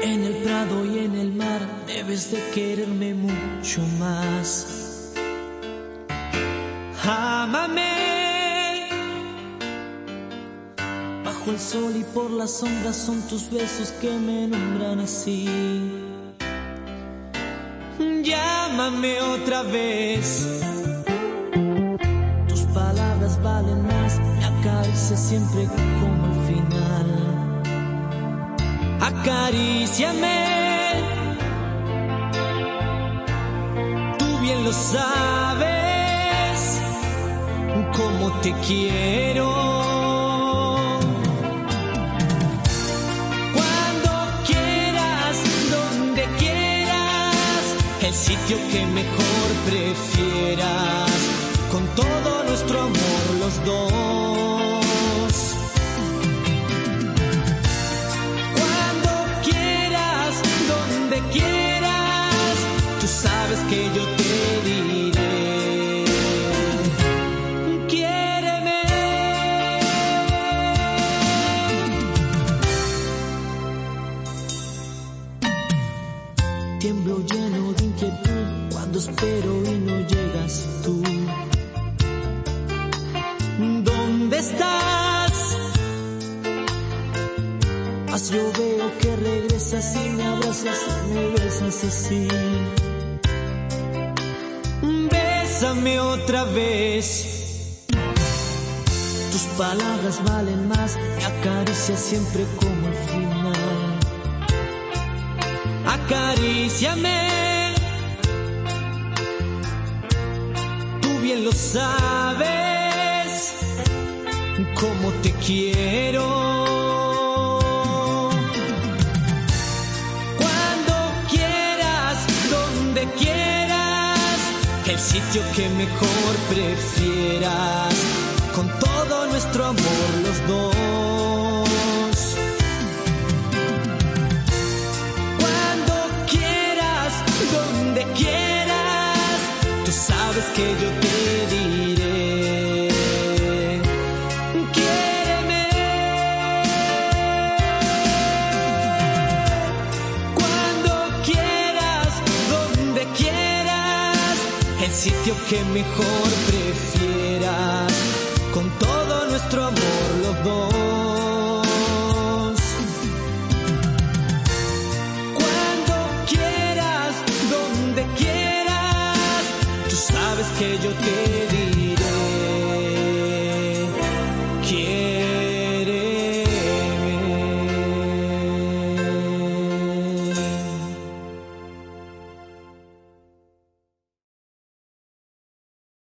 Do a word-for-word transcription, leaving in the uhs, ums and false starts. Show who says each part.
Speaker 1: En el prado y en el mar debes de quererme mucho más. Ámame. Bajo el sol y por las sombras son tus besos que me nombran así. Llámame otra vez. Tus palabras valen más, me acaricia siempre como el final. Acaríciame, tú bien lo sabes, cómo te quiero. Cuando quieras, donde quieras, el sitio que mejor prefieras, con todo nuestro amor los dos. Quieras, tú sabes que yo te diré, quiéreme. Tiemblo lleno de inquietud cuando espero y no llegas tú. ¿Dónde estás? Mas yo veo que regresas y me abrazas y me besas así. Bésame otra vez. Tus palabras valen más, me acaricias siempre como el final. Acaríciame, tú bien lo sabes, cómo te quiero. El sitio que mejor prefieras, con todo nuestro amor los dos. Cuando quieras, donde quieras, tú sabes que yo te diré, quiéreme. Cuando quieras, donde quieras, el sitio que mejor prefieras, con todo nuestro amor los dos. Cuando quieras, donde quieras, tú sabes que yo te diré.